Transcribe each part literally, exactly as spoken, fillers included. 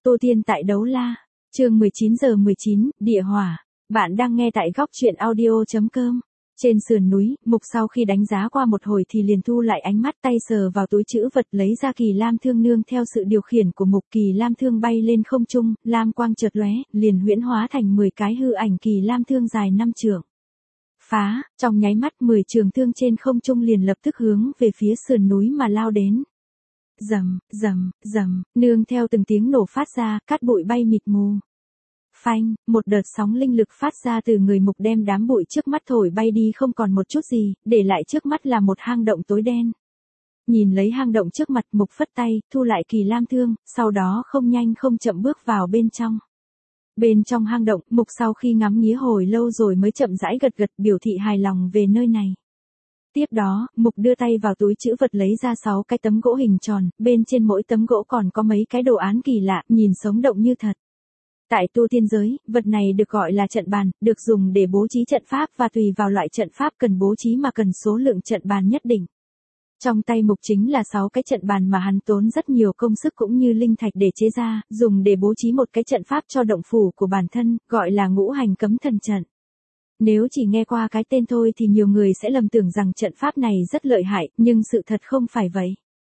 Tô Tiên tại Đấu La, chương mười chín giờ mười chín, Địa Hỏa. Bạn đang nghe tại góc truyện audio.com. Trên sườn núi, Mục sau khi đánh giá qua một hồi thì liền thu lại ánh mắt, tay sờ vào túi trữ vật lấy ra Kỳ Lam Thương nương theo sự điều khiển của Mục. Kỳ Lam Thương bay lên không trung, lam quang chợt lóe, liền huyễn hóa thành mười cái hư ảnh Kỳ Lam Thương dài năm trượng. Phá, trong nháy mắt mười trường thương trên không trung liền lập tức hướng về phía sườn núi mà lao đến. Rầm, rầm, rầm, nương theo từng tiếng nổ phát ra, cát bụi bay mịt mù. Phanh, một đợt sóng linh lực phát ra từ người Mục đem đám bụi trước mắt thổi bay đi không còn một chút gì, để lại trước mắt là một hang động tối đen. Nhìn lấy hang động trước mặt, Mục phất tay, thu lại Kỳ Lam Thương, sau đó không nhanh không chậm bước vào bên trong. Bên trong hang động, Mục sau khi ngắm nghía hồi lâu rồi mới chậm rãi gật gật biểu thị hài lòng về nơi này. Tiếp đó, Mục đưa tay vào túi trữ vật lấy ra sáu cái tấm gỗ hình tròn, bên trên mỗi tấm gỗ còn có mấy cái đồ án kỳ lạ, nhìn sống động như thật. Tại tu tiên giới, vật này được gọi là trận bàn, được dùng để bố trí trận pháp và tùy vào loại trận pháp cần bố trí mà cần số lượng trận bàn nhất định. Trong tay Mục chính là sáu cái trận bàn mà hắn tốn rất nhiều công sức cũng như linh thạch để chế ra, dùng để bố trí một cái trận pháp cho động phủ của bản thân, gọi là ngũ hành cấm thần trận. Nếu chỉ nghe qua cái tên thôi thì nhiều người sẽ lầm tưởng rằng trận pháp này rất lợi hại, nhưng sự thật không phải vậy.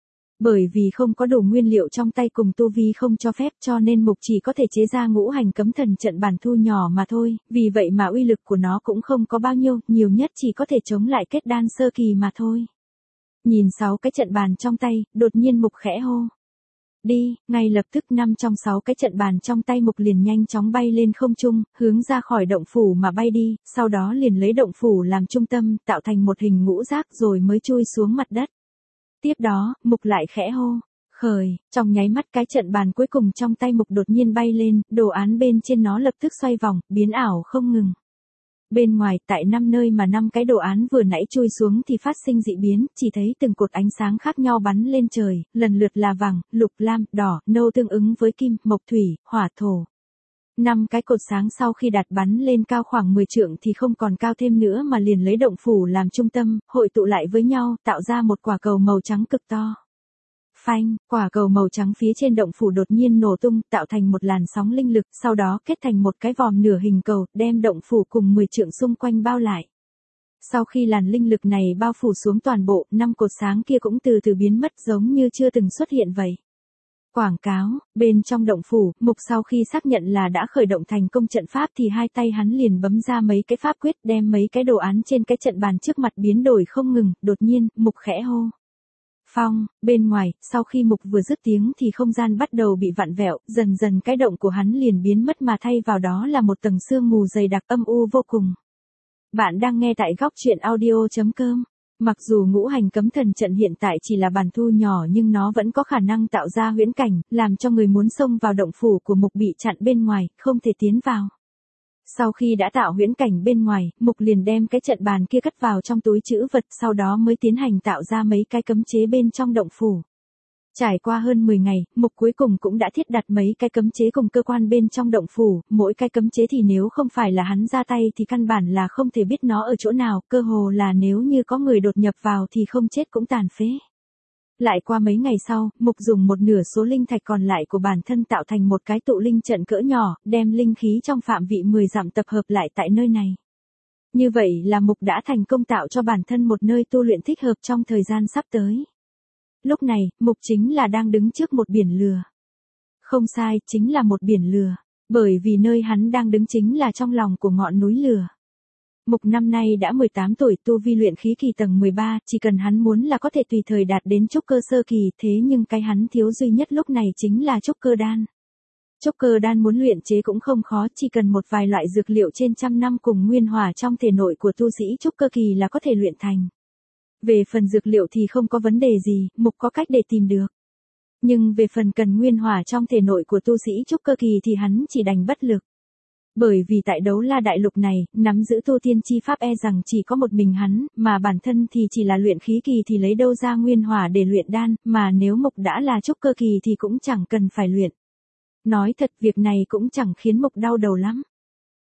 Bởi vì không có đủ nguyên liệu trong tay cùng tu vi không cho phép cho nên Mục chỉ có thể chế ra ngũ hành cấm thần trận bản thu nhỏ mà thôi, vì vậy mà uy lực của nó cũng không có bao nhiêu, nhiều nhất chỉ có thể chống lại kết đan sơ kỳ mà thôi. Nhìn sáu cái trận bàn trong tay, đột nhiên Mục khẽ hô. Đi, ngay lập tức năm trong sáu cái trận bàn trong tay Mục liền nhanh chóng bay lên không trung, hướng ra khỏi động phủ mà bay đi, sau đó liền lấy động phủ làm trung tâm, tạo thành một hình ngũ giác rồi mới chui xuống mặt đất. Tiếp đó, Mục lại khẽ hô, khởi, trong nháy mắt cái trận bàn cuối cùng trong tay Mục đột nhiên bay lên, đồ án bên trên nó lập tức xoay vòng, biến ảo không ngừng. Bên ngoài, tại năm nơi mà năm cái đồ án vừa nãy chui xuống thì phát sinh dị biến, chỉ thấy từng cột ánh sáng khác nhau bắn lên trời, lần lượt là vàng, lục, lam, đỏ, nâu tương ứng với kim, mộc, thủy, hỏa, thổ. Năm cái cột sáng sau khi đặt bắn lên cao khoảng mười trượng thì không còn cao thêm nữa mà liền lấy động phủ làm trung tâm, hội tụ lại với nhau, tạo ra một quả cầu màu trắng cực to. Phanh, quả cầu màu trắng phía trên động phủ đột nhiên nổ tung, tạo thành một làn sóng linh lực, sau đó kết thành một cái vòm nửa hình cầu, đem động phủ cùng mười trượng xung quanh bao lại. Sau khi làn linh lực này bao phủ xuống toàn bộ, năm cột sáng kia cũng từ từ biến mất giống như chưa từng xuất hiện vậy. Quảng cáo, bên trong động phủ, Mục sau khi xác nhận là đã khởi động thành công trận pháp thì hai tay hắn liền bấm ra mấy cái pháp quyết đem mấy cái đồ án trên cái trận bàn trước mặt biến đổi không ngừng, đột nhiên, Mục khẽ hô. Phong, bên ngoài, sau khi Mục vừa dứt tiếng thì không gian bắt đầu bị vặn vẹo, dần dần cái động của hắn liền biến mất mà thay vào đó là một tầng sương mù dày đặc âm u vô cùng. Bạn đang nghe tại góc truyện audio.com. Mặc dù ngũ hành cấm thần trận hiện tại chỉ là bản thu nhỏ nhưng nó vẫn có khả năng tạo ra huyễn cảnh, làm cho người muốn xông vào động phủ của Mục bị chặn bên ngoài, không thể tiến vào. Sau khi đã tạo huyễn cảnh bên ngoài, Mục liền đem cái trận bàn kia cất vào trong túi trữ vật, sau đó mới tiến hành tạo ra mấy cái cấm chế bên trong động phủ. Trải qua hơn mười ngày, Mục cuối cùng cũng đã thiết đặt mấy cái cấm chế cùng cơ quan bên trong động phủ, mỗi cái cấm chế thì nếu không phải là hắn ra tay thì căn bản là không thể biết nó ở chỗ nào, cơ hồ là nếu như có người đột nhập vào thì không chết cũng tàn phế. Lại qua mấy ngày sau, Mục dùng một nửa số linh thạch còn lại của bản thân tạo thành một cái tụ linh trận cỡ nhỏ, đem linh khí trong phạm vị mười dặm tập hợp lại tại nơi này. Như vậy là Mục đã thành công tạo cho bản thân một nơi tu luyện thích hợp trong thời gian sắp tới. Lúc này, Mục chính là đang đứng trước một biển lửa. Không sai, chính là một biển lửa, bởi vì nơi hắn đang đứng chính là trong lòng của ngọn núi lửa. Mục năm nay đã mười tám tuổi, tu vi luyện khí kỳ tầng mười ba, chỉ cần hắn muốn là có thể tùy thời đạt đến trúc cơ sơ kỳ, thế nhưng cái hắn thiếu duy nhất lúc này chính là trúc cơ đan. Trúc cơ đan muốn luyện chế cũng không khó, chỉ cần một vài loại dược liệu trên trăm năm cùng nguyên hỏa trong thể nội của tu sĩ trúc cơ kỳ là có thể luyện thành. Về phần dược liệu thì không có vấn đề gì, Mục có cách để tìm được. Nhưng về phần cần nguyên hỏa trong thể nội của tu sĩ trúc cơ kỳ thì hắn chỉ đành bất lực. Bởi vì tại Đấu La đại lục này, nắm giữ tu tiên chi pháp e rằng chỉ có một mình hắn, mà bản thân thì chỉ là luyện khí kỳ thì lấy đâu ra nguyên hỏa để luyện đan, mà nếu Mục đã là trúc cơ kỳ thì cũng chẳng cần phải luyện. Nói thật việc này cũng chẳng khiến Mục đau đầu lắm.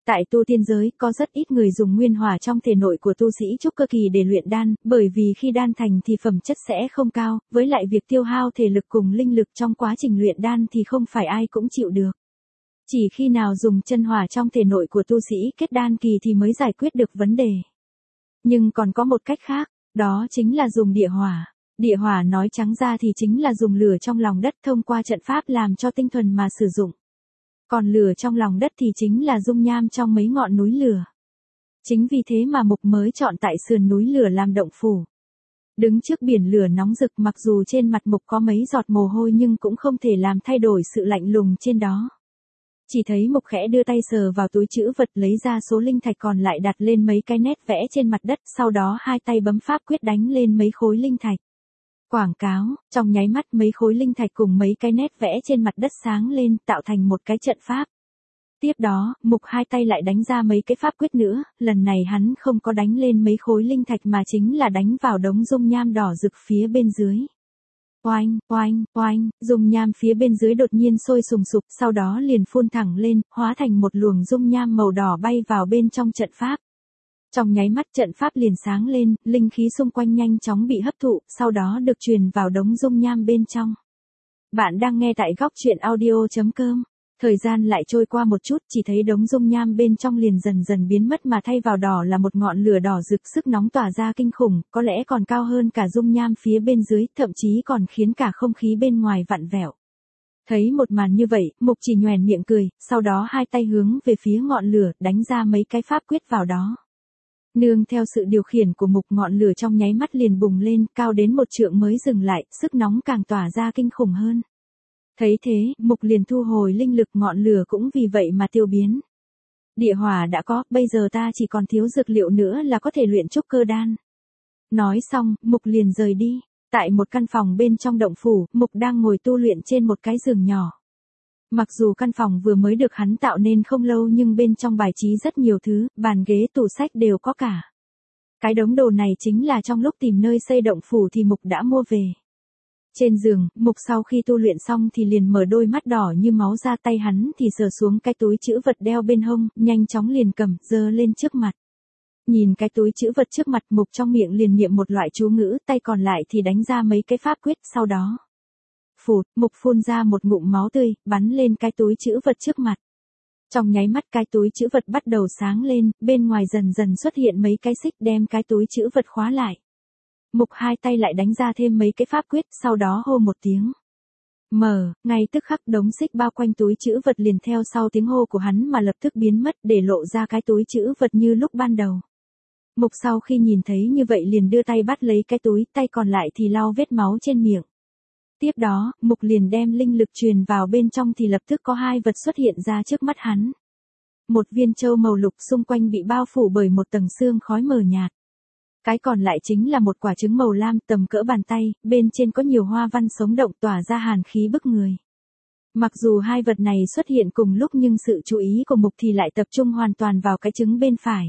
Tại tu tiên giới, có rất ít người dùng nguyên hỏa trong thể nội của tu sĩ trúc cơ kỳ để luyện đan, bởi vì khi đan thành thì phẩm chất sẽ không cao, với lại việc tiêu hao thể lực cùng linh lực trong quá trình luyện đan thì không phải ai cũng chịu được. Chỉ khi nào dùng chân hỏa trong thể nội của tu sĩ kết đan kỳ thì mới giải quyết được vấn đề. Nhưng còn có một cách khác, đó chính là dùng địa hỏa. Địa hỏa nói trắng ra thì chính là dùng lửa trong lòng đất thông qua trận pháp làm cho tinh thuần mà sử dụng. Còn lửa trong lòng đất thì chính là dung nham trong mấy ngọn núi lửa. Chính vì thế mà Mục mới chọn tại sườn núi lửa làm động phủ. Đứng trước biển lửa nóng rực, mặc dù trên mặt Mục có mấy giọt mồ hôi nhưng cũng không thể làm thay đổi sự lạnh lùng trên đó. Chỉ thấy Mục khẽ đưa tay sờ vào túi trữ vật, lấy ra số linh thạch còn lại đặt lên mấy cái nét vẽ trên mặt đất, sau đó hai tay bấm pháp quyết đánh lên mấy khối linh thạch. Quảng cáo, trong nháy mắt mấy khối linh thạch cùng mấy cái nét vẽ trên mặt đất sáng lên, tạo thành một cái trận pháp. Tiếp đó, Mục hai tay lại đánh ra mấy cái pháp quyết nữa, lần này hắn không có đánh lên mấy khối linh thạch mà chính là đánh vào đống dung nham đỏ rực phía bên dưới. Oanh, oanh, oanh, dung nham phía bên dưới đột nhiên sôi sùng sục, sau đó liền phun thẳng lên, hóa thành một luồng dung nham màu đỏ bay vào bên trong trận pháp. Trong nháy mắt trận pháp liền sáng lên, linh khí xung quanh nhanh chóng bị hấp thụ, sau đó được truyền vào đống dung nham bên trong. Bạn đang nghe tại góc truyện audio chấm com. Thời gian lại trôi qua một chút, chỉ thấy đống dung nham bên trong liền dần dần biến mất mà thay vào đỏ là một ngọn lửa đỏ rực, sức nóng tỏa ra kinh khủng, có lẽ còn cao hơn cả dung nham phía bên dưới, thậm chí còn khiến cả không khí bên ngoài vặn vẹo. Thấy một màn như vậy, Mục chỉ nhoẻn miệng cười, sau đó hai tay hướng về phía ngọn lửa, đánh ra mấy cái pháp quyết vào đó. Nương theo sự điều khiển của Mục, ngọn lửa trong nháy mắt liền bùng lên, cao đến một trượng mới dừng lại, sức nóng càng tỏa ra kinh khủng hơn. Thấy thế, Mục liền thu hồi linh lực, ngọn lửa cũng vì vậy mà tiêu biến. Địa hỏa đã có, bây giờ ta chỉ còn thiếu dược liệu nữa là có thể luyện trúc cơ đan. Nói xong, Mục liền rời đi. Tại một căn phòng bên trong động phủ, Mục đang ngồi tu luyện trên một cái giường nhỏ. Mặc dù căn phòng vừa mới được hắn tạo nên không lâu nhưng bên trong bài trí rất nhiều thứ, bàn ghế tủ sách đều có cả. Cái đống đồ này chính là trong lúc tìm nơi xây động phủ thì Mục đã mua về. Trên giường, Mục sau khi tu luyện xong thì liền mở đôi mắt đỏ như máu ra, tay hắn thì sờ xuống cái túi trữ vật đeo bên hông, nhanh chóng liền cầm, giơ lên trước mặt. Nhìn cái túi trữ vật trước mặt, Mục trong miệng liền niệm một loại chú ngữ, tay còn lại thì đánh ra mấy cái pháp quyết, sau đó. Phụt, Mục phun ra một ngụm máu tươi, bắn lên cái túi trữ vật trước mặt. Trong nháy mắt cái túi trữ vật bắt đầu sáng lên, bên ngoài dần dần xuất hiện mấy cái xích đem cái túi trữ vật khóa lại. Mục hai tay lại đánh ra thêm mấy cái pháp quyết, sau đó hô một tiếng. Mở, ngay tức khắc đống xích bao quanh túi trữ vật liền theo sau tiếng hô của hắn mà lập tức biến mất, để lộ ra cái túi trữ vật như lúc ban đầu. Mục sau khi nhìn thấy như vậy liền đưa tay bắt lấy cái túi, tay còn lại thì lau vết máu trên miệng. Tiếp đó, Mục liền đem linh lực truyền vào bên trong thì lập tức có hai vật xuất hiện ra trước mắt hắn. Một viên châu màu lục xung quanh bị bao phủ bởi một tầng sương khói mờ nhạt. Cái còn lại chính là một quả trứng màu lam tầm cỡ bàn tay, bên trên có nhiều hoa văn sống động tỏa ra hàn khí bức người. Mặc dù hai vật này xuất hiện cùng lúc nhưng sự chú ý của Mục thì lại tập trung hoàn toàn vào cái trứng bên phải.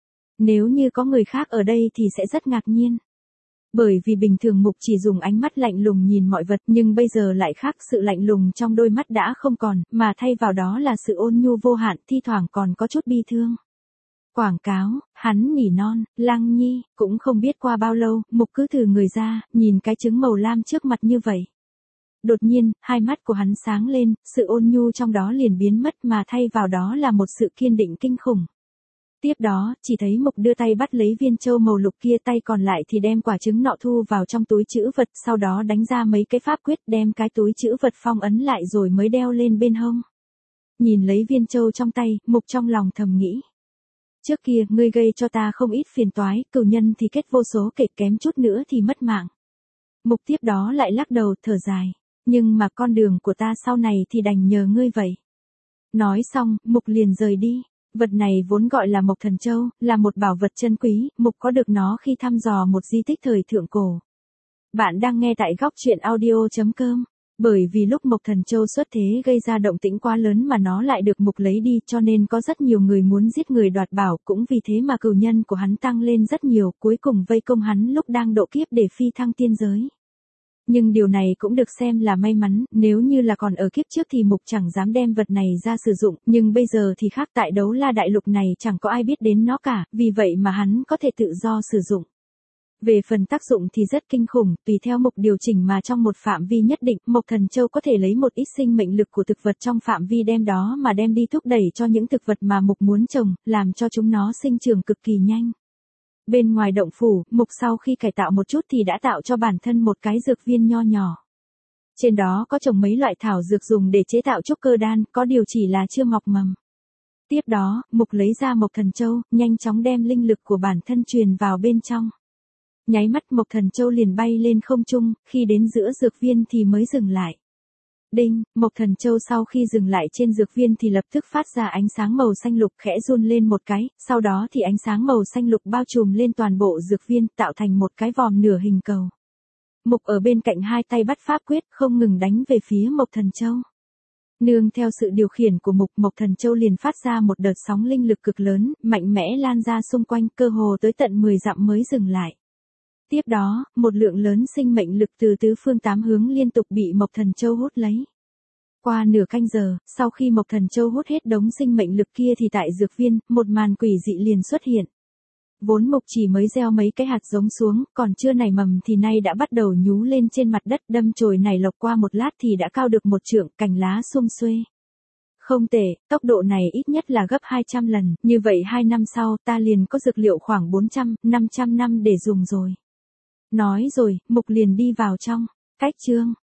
Nếu như có người khác ở đây thì sẽ rất ngạc nhiên. Bởi vì bình thường Mục chỉ dùng ánh mắt lạnh lùng nhìn mọi vật, nhưng bây giờ lại khác, sự lạnh lùng trong đôi mắt đã không còn, mà thay vào đó là sự ôn nhu vô hạn, thi thoảng còn có chút bi thương. Quảng cáo, hắn nỉ non, Lăng Nhi, cũng không biết qua bao lâu, Mục cứ thử người ra, nhìn cái trứng màu lam trước mặt như vậy. Đột nhiên, hai mắt của hắn sáng lên, sự ôn nhu trong đó liền biến mất mà thay vào đó là một sự kiên định kinh khủng. Tiếp đó, chỉ thấy Mục đưa tay bắt lấy viên châu màu lục kia, tay còn lại thì đem quả trứng nọ thu vào trong túi trữ vật, sau đó đánh ra mấy cái pháp quyết đem cái túi trữ vật phong ấn lại rồi mới đeo lên bên hông. Nhìn lấy viên châu trong tay, Mục trong lòng thầm nghĩ. Trước kia, ngươi gây cho ta không ít phiền toái, cửu nhân thì kết vô số kể, kém chút nữa thì mất mạng. Mục tiếp đó lại lắc đầu, thở dài. Nhưng mà con đường của ta sau này thì đành nhờ ngươi vậy. Nói xong, Mục liền rời đi. Vật này vốn gọi là Mộc Thần Châu, là một bảo vật chân quý, Mục có được nó khi thăm dò một di tích thời thượng cổ. Bạn đang nghe tại góc truyện audio chấm com. Bởi vì lúc Mộc Thần Châu xuất thế gây ra động tĩnh quá lớn mà nó lại được Mục lấy đi, cho nên có rất nhiều người muốn giết người đoạt bảo, cũng vì thế mà cửu nhân của hắn tăng lên rất nhiều, cuối cùng vây công hắn lúc đang độ kiếp để phi thăng tiên giới. Nhưng điều này cũng được xem là may mắn, nếu như là còn ở kiếp trước thì Mục chẳng dám đem vật này ra sử dụng, nhưng bây giờ thì khác, tại Đấu La Đại Lục này chẳng có ai biết đến nó cả, vì vậy mà hắn có thể tự do sử dụng. Về phần tác dụng thì rất kinh khủng, tùy theo Mục điều chỉnh mà trong một phạm vi nhất định, Mộc Thần Châu có thể lấy một ít sinh mệnh lực của thực vật trong phạm vi đem đó mà đem đi thúc đẩy cho những thực vật mà Mục muốn trồng, làm cho chúng nó sinh trưởng cực kỳ nhanh. Bên ngoài động phủ, Mục sau khi cải tạo một chút thì đã tạo cho bản thân một cái dược viên nho nhỏ. Trên đó có trồng mấy loại thảo dược dùng để chế tạo trúc cơ đan, có điều chỉ là chưa mọc mầm. Tiếp đó, Mục lấy ra Mộc Thần Châu, nhanh chóng đem linh lực của bản thân truyền vào bên trong. Nháy mắt Mộc Thần Châu liền bay lên không trung, khi đến giữa dược viên thì mới dừng lại. Đinh, Mộc Thần Châu sau khi dừng lại trên dược viên thì lập tức phát ra ánh sáng màu xanh lục, khẽ run lên một cái, sau đó thì ánh sáng màu xanh lục bao trùm lên toàn bộ dược viên, tạo thành một cái vòm nửa hình cầu. Mục ở bên cạnh hai tay bắt pháp quyết, không ngừng đánh về phía Mộc Thần Châu. Nương theo sự điều khiển của Mục, Mộc Thần Châu liền phát ra một đợt sóng linh lực cực lớn, mạnh mẽ lan ra xung quanh, cơ hồ tới tận mười dặm mới dừng lại. Tiếp đó, một lượng lớn sinh mệnh lực từ tứ phương tám hướng liên tục bị Mộc Thần Châu hút lấy. Qua nửa canh giờ, sau khi Mộc Thần Châu hút hết đống sinh mệnh lực kia thì tại dược viên, một màn quỷ dị liền xuất hiện. Vốn Mục chỉ mới gieo mấy cái hạt giống xuống, còn chưa nảy mầm thì nay đã bắt đầu nhú lên trên mặt đất, đâm chồi nảy lộc, qua một lát thì đã cao được một trượng, cành lá sum xuê. Không tệ, tốc độ này ít nhất là gấp hai trăm lần, như vậy hai năm sau ta liền có dược liệu khoảng bốn trăm, năm trăm năm để dùng rồi. Nói rồi, Mục liền đi vào trong. Cách chương